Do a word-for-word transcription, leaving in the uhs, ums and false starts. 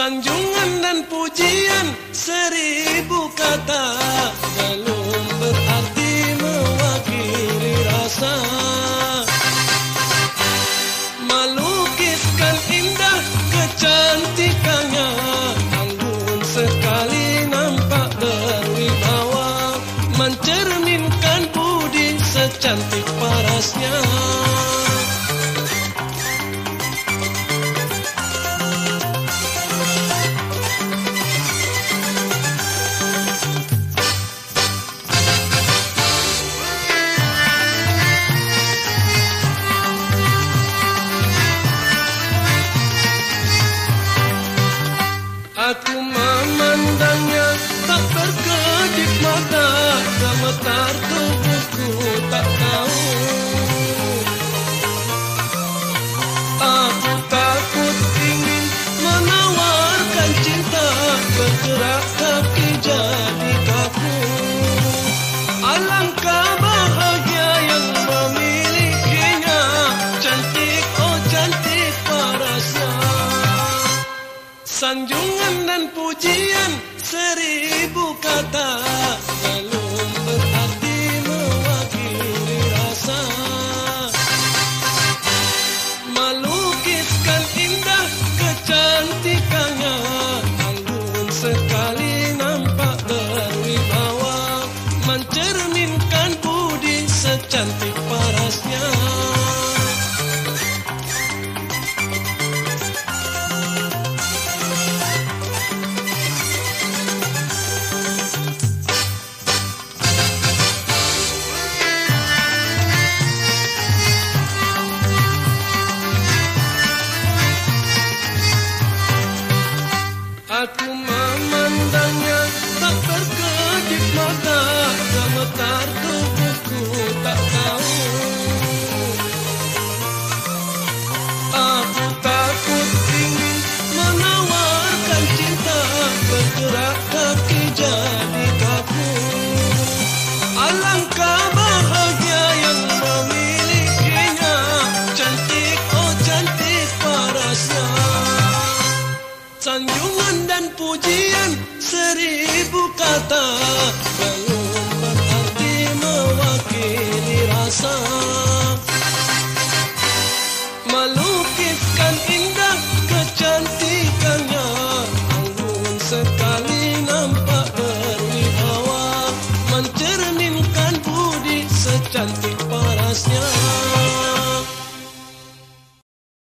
Sanjungan dan pujian seribu kata belum berarti mewakili rasa. Melukiskan indah kecantikannya, anggun sekali nampak berwibawa, mencerminkan budi secantik parasnya. Aku memandangnya tak berkedip mata, gemetar tubuhku tak tahu. Aku takut ingin menawarkan cinta, bergerak kaki jadi kaku. Alangkah bahagia yang memilikinya, cantik oh cantik parasnya. Sanjungan dan pujian seribu kata belum berarti mewakili rasa. Melukiskan indah kecantikannya, anggun sekali nampak berwibawa, mencerminkan budi secantik parasnya. Aku memandangnya tak berkedip mata, gemetar tubuhku tak tahu. Aku takut ingin menawarkan cinta, bergerak kaki jadi kaku. Alangkah bahagia yang memilikinya, cantik oh cantik parasnya. Sanjungan dan pujian seribu kata belum berarti mewakili rasa. Melukiskan indah kecantikannya, anggun sekali nampak berwibawa, mencerminkan budi secantik parasnya.